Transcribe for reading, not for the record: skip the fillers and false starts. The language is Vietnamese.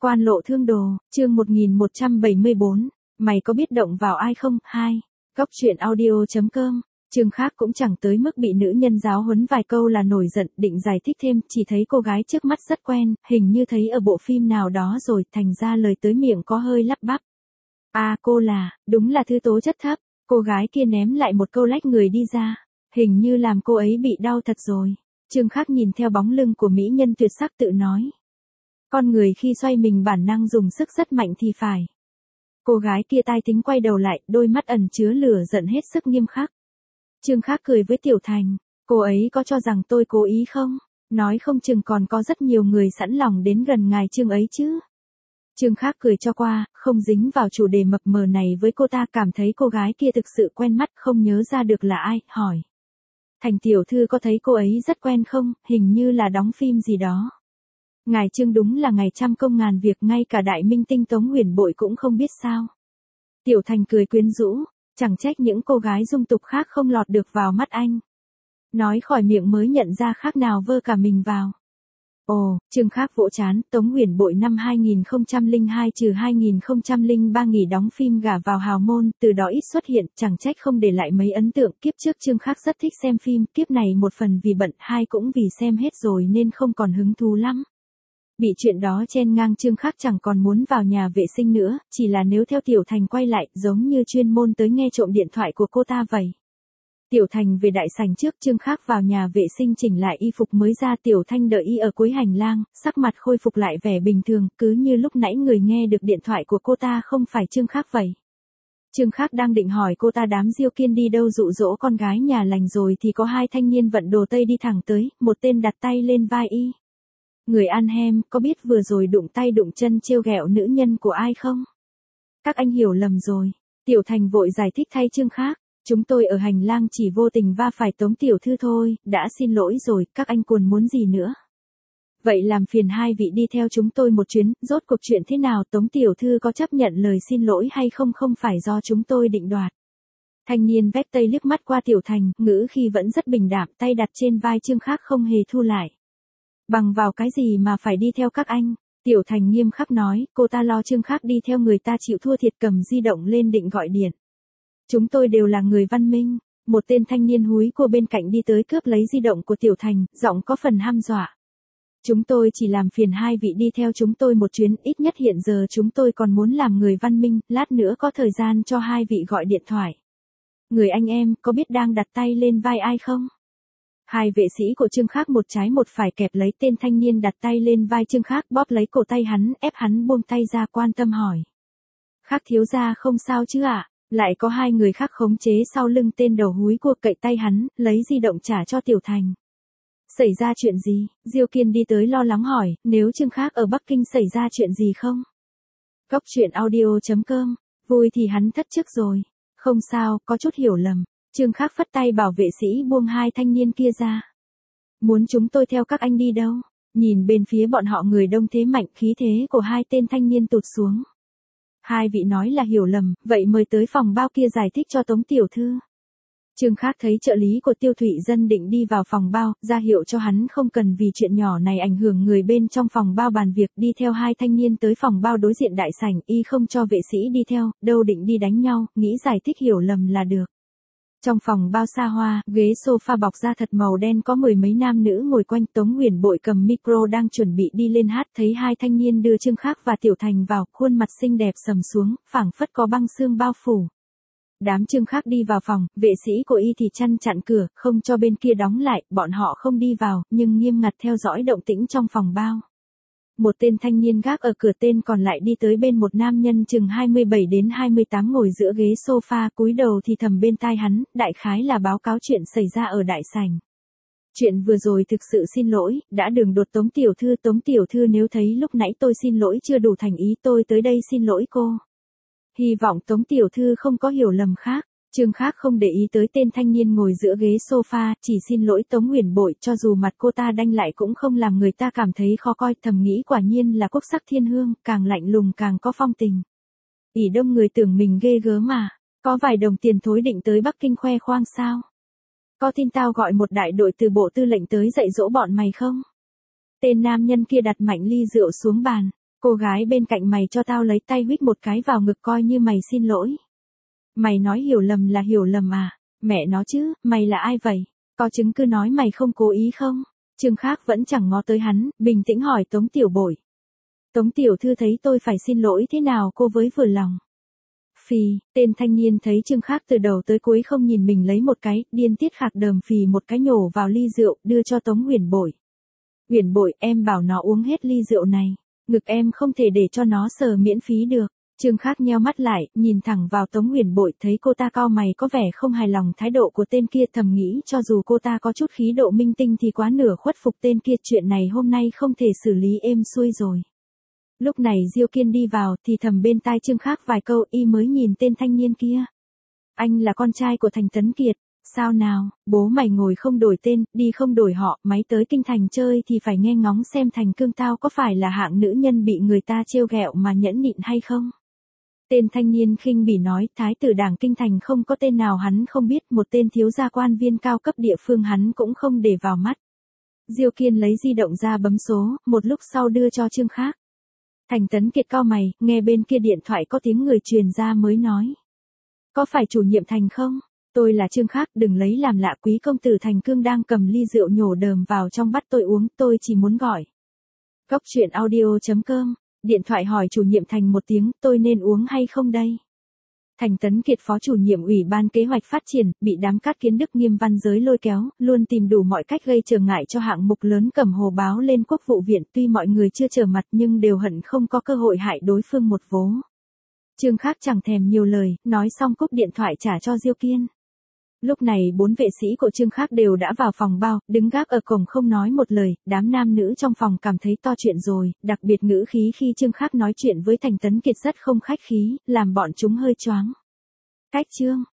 Quan lộ thương đồ, chương 1174, mày có biết động vào ai không? 2. Góc truyện audio.com. Trương Khác cũng chẳng tới mức bị nữ nhân giáo huấn vài câu là nổi giận, định giải thích thêm, chỉ thấy cô gái trước mắt rất quen, hình như thấy ở bộ phim nào đó rồi, thành ra lời tới miệng có hơi lắp bắp. À, cô là, đúng là thư tố chất thấp. Cô gái kia ném lại một câu lách người đi ra, hình như làm cô ấy bị đau thật rồi. Trương Khác nhìn theo bóng lưng của mỹ nhân tuyệt sắc tự nói. Con người khi xoay mình bản năng dùng sức rất mạnh thì phải. Cô gái kia tai tính quay đầu lại, đôi mắt ẩn chứa lửa giận hết sức nghiêm khắc. Trương Khác cười với Tiểu Thành, cô ấy có cho rằng tôi cố ý không? Nói không chừng còn có rất nhiều người sẵn lòng đến gần ngài Trương ấy chứ. Trương Khác cười cho qua, không dính vào chủ đề mập mờ này với cô ta, cảm thấy cô gái kia thực sự quen mắt, không nhớ ra được là ai, hỏi. Thành tiểu thư có thấy cô ấy rất quen không, hình như là đóng phim gì đó. Ngài Trương đúng là ngày trăm công ngàn việc, ngay cả đại minh tinh Tống Huyền Bội cũng không biết sao. Tiểu Thành cười quyến rũ, chẳng trách những cô gái dung tục khác không lọt được vào mắt anh. Nói khỏi miệng mới nhận ra khác nào vơ cả mình vào. Ồ, Trương Khác vỗ chán, Tống Huyền Bội năm 2002-2003 nghỉ đóng phim gả vào hào môn, từ đó ít xuất hiện, chẳng trách không để lại mấy ấn tượng. Kiếp trước Trương Khác rất thích xem phim, kiếp này một phần vì bận, hai cũng vì xem hết rồi nên không còn hứng thú lắm. Bị chuyện đó chen ngang, Trương Khác chẳng còn muốn vào nhà vệ sinh nữa, chỉ là nếu theo Tiểu Thành quay lại, giống như chuyên môn tới nghe trộm điện thoại của cô ta vậy. Tiểu Thành về đại sảnh trước, Trương Khác vào nhà vệ sinh chỉnh lại y phục mới ra. Tiểu Thanh đợi y ở cuối hành lang, sắc mặt khôi phục lại vẻ bình thường, cứ như lúc nãy người nghe được điện thoại của cô ta không phải Trương Khác vậy. Trương Khác đang định hỏi cô ta đám Diêu Kiên đi đâu dụ dỗ con gái nhà lành rồi thì có hai thanh niên vận đồ Tây đi thẳng tới, một tên đặt tay lên vai y. Người ăn hem, có biết vừa rồi đụng tay đụng chân trêu ghẹo nữ nhân của ai không? Các anh hiểu lầm rồi. Tiểu Thành vội giải thích thay Trương Khác. Chúng tôi ở hành lang chỉ vô tình va phải Tống tiểu thư thôi, đã xin lỗi rồi, các anh còn muốn gì nữa? Vậy làm phiền hai vị đi theo chúng tôi một chuyến, rốt cuộc chuyện thế nào, Tống tiểu thư có chấp nhận lời xin lỗi hay không, không phải do chúng tôi định đoạt. Thanh niên vét tây liếc mắt qua Tiểu Thành, ngữ khi vẫn rất bình đạm, tay đặt trên vai Trương Khác không hề thu lại. Bằng vào cái gì mà phải đi theo các anh? Tiểu Thành nghiêm khắc nói, cô ta lo Trương Khác đi theo người ta chịu thua thiệt, cầm di động lên định gọi điện. Chúng tôi đều là người văn minh. Một tên thanh niên húi của bên cạnh đi tới cướp lấy di động của Tiểu Thành, giọng có phần hăm dọa. Chúng tôi chỉ làm phiền hai vị đi theo chúng tôi một chuyến, ít nhất hiện giờ chúng tôi còn muốn làm người văn minh, lát nữa có thời gian cho hai vị gọi điện thoại. Người anh em, có biết đang đặt tay lên vai ai không? Hai vệ sĩ của Trương Khác một trái một phải kẹp lấy tên thanh niên đặt tay lên vai Trương Khác, bóp lấy cổ tay hắn, ép hắn buông tay ra, quan tâm hỏi. Khác thiếu gia không sao chứ ạ? Lại có hai người khác khống chế sau lưng tên đầu húi cua, cậy tay hắn, lấy di động trả cho Tiểu Thành. Xảy ra chuyện gì? Diêu Kiên đi tới lo lắng hỏi, nếu Trương Khác ở Bắc Kinh xảy ra chuyện gì không? Góc truyện audio.com, vui thì hắn thất chức rồi. Không sao, có chút hiểu lầm. Trương Khác phất tay bảo vệ sĩ buông hai thanh niên kia ra. Muốn chúng tôi theo các anh đi đâu? Nhìn bên phía bọn họ người đông thế mạnh, khí thế của hai tên thanh niên tụt xuống. Hai vị nói là hiểu lầm, vậy mời tới phòng bao kia giải thích cho Tống tiểu thư. Trương Khác thấy trợ lý của Tiêu Thụy Dân định đi vào phòng bao, ra hiệu cho hắn không cần vì chuyện nhỏ này ảnh hưởng người bên trong phòng bao bàn việc, đi theo hai thanh niên tới phòng bao đối diện đại sảnh, y không cho vệ sĩ đi theo, đâu định đi đánh nhau, nghĩ giải thích hiểu lầm là được. Trong phòng bao xa hoa, ghế sofa bọc da thật màu đen có mười mấy nam nữ ngồi quanh. Tống Huyền Bội cầm micro đang chuẩn bị đi lên hát, thấy hai thanh niên đưa Trương Khác và Tiểu Thành vào, khuôn mặt xinh đẹp sầm xuống, phảng phất có băng xương bao phủ. Đám Trương Khác đi vào phòng, vệ sĩ của y thì chặn cửa, không cho bên kia đóng lại, bọn họ không đi vào, nhưng nghiêm ngặt theo dõi động tĩnh trong phòng bao. Một tên thanh niên gác ở cửa, tên còn lại đi tới bên một nam nhân chừng 27 đến 28 ngồi giữa ghế sofa, cúi đầu thì thầm bên tai hắn, đại khái là báo cáo chuyện xảy ra ở đại sảnh. Chuyện vừa rồi thực sự xin lỗi, đã đường đột Tống tiểu thư nếu thấy lúc nãy tôi xin lỗi chưa đủ thành ý, tôi tới đây xin lỗi cô. Hy vọng Tống tiểu thư không có hiểu lầm khác. Trương Khác không để ý tới tên thanh niên ngồi giữa ghế sofa, chỉ xin lỗi Tống Huyền Bội, cho dù mặt cô ta đanh lại cũng không làm người ta cảm thấy khó coi, thầm nghĩ quả nhiên là quốc sắc thiên hương, càng lạnh lùng càng có phong tình. Ỷ đông người tưởng mình ghê gớm mà, có vài đồng tiền thối định tới Bắc Kinh khoe khoang sao? Có tin tao gọi một đại đội từ bộ tư lệnh tới dạy dỗ bọn mày không? Tên nam nhân kia đặt mạnh ly rượu xuống bàn. Cô gái bên cạnh mày cho tao lấy tay huých một cái vào ngực coi như mày xin lỗi. Mày nói hiểu lầm là hiểu lầm à? Mẹ nó chứ, mày là ai vậy? Có chứng cứ nói mày không cố ý không? Trương Khác vẫn chẳng ngó tới hắn, bình tĩnh hỏi Tống Tiểu Bội. Tống tiểu thư thấy tôi phải xin lỗi thế nào cô với vừa lòng. Phì, tên thanh niên thấy Trương Khác từ đầu tới cuối không nhìn mình lấy một cái, điên tiết khạc đờm phì một cái nhổ vào ly rượu, đưa cho Tống Huyền Bội. Huyền Bội, em bảo nó uống hết ly rượu này, ngực em không thể để cho nó sờ miễn phí được. Trương Khác nheo mắt lại, nhìn thẳng vào Tống Huyền Bội, thấy cô ta cau mày có vẻ không hài lòng thái độ của tên kia, thầm nghĩ cho dù cô ta có chút khí độ minh tinh thì quá nửa khuất phục tên kia, chuyện này hôm nay không thể xử lý êm xuôi rồi. Lúc này Diêu Kiên đi vào thì thầm bên tai Trương Khác vài câu, y mới nhìn tên thanh niên kia. Anh là con trai của Thành Tấn Kiệt, sao nào, bố mày ngồi không đổi tên, đi không đổi họ, máy tới kinh thành chơi thì phải nghe ngóng xem Thành Cương tao có phải là hạng nữ nhân bị người ta trêu ghẹo mà nhẫn nhịn hay không. Tên thanh niên khinh bỉ nói, thái tử đảng kinh thành không có tên nào hắn không biết, một tên thiếu gia quan viên cao cấp địa phương hắn cũng không để vào mắt. Diêu Kiên lấy di động ra bấm số, một lúc sau đưa cho Trương Khác. Thành Tấn Kiệt cau mày, nghe bên kia điện thoại có tiếng người truyền ra mới nói. Có phải chủ nhiệm Thành không? Tôi là Trương Khác, đừng lấy làm lạ, quý công tử Thành Cương đang cầm ly rượu nhổ đờm vào trong bắt tôi uống, tôi chỉ muốn gọi. Cốc truyện audio.com, điện thoại hỏi chủ nhiệm Thành một tiếng, tôi nên uống hay không đây? Thành Tấn Kiệt phó chủ nhiệm Ủy ban Kế hoạch Phát triển, bị đám cát kiến đức nghiêm văn giới lôi kéo, luôn tìm đủ mọi cách gây trở ngại cho hạng mục lớn cầm hồ báo lên Quốc vụ viện, tuy mọi người chưa trở mặt nhưng đều hận không có cơ hội hại đối phương một vố. Trương Khác chẳng thèm nhiều lời, nói xong cúp điện thoại trả cho Diêu Kiên. Lúc này 4 vệ sĩ của Trương Khác đều đã vào phòng bao, đứng gác ở cổng không nói một lời, đám nam nữ trong phòng cảm thấy to chuyện rồi, đặc biệt ngữ khí khi Trương Khác nói chuyện với Thành Tấn Kiệt rất không khách khí, làm bọn chúng hơi choáng. Cách Trương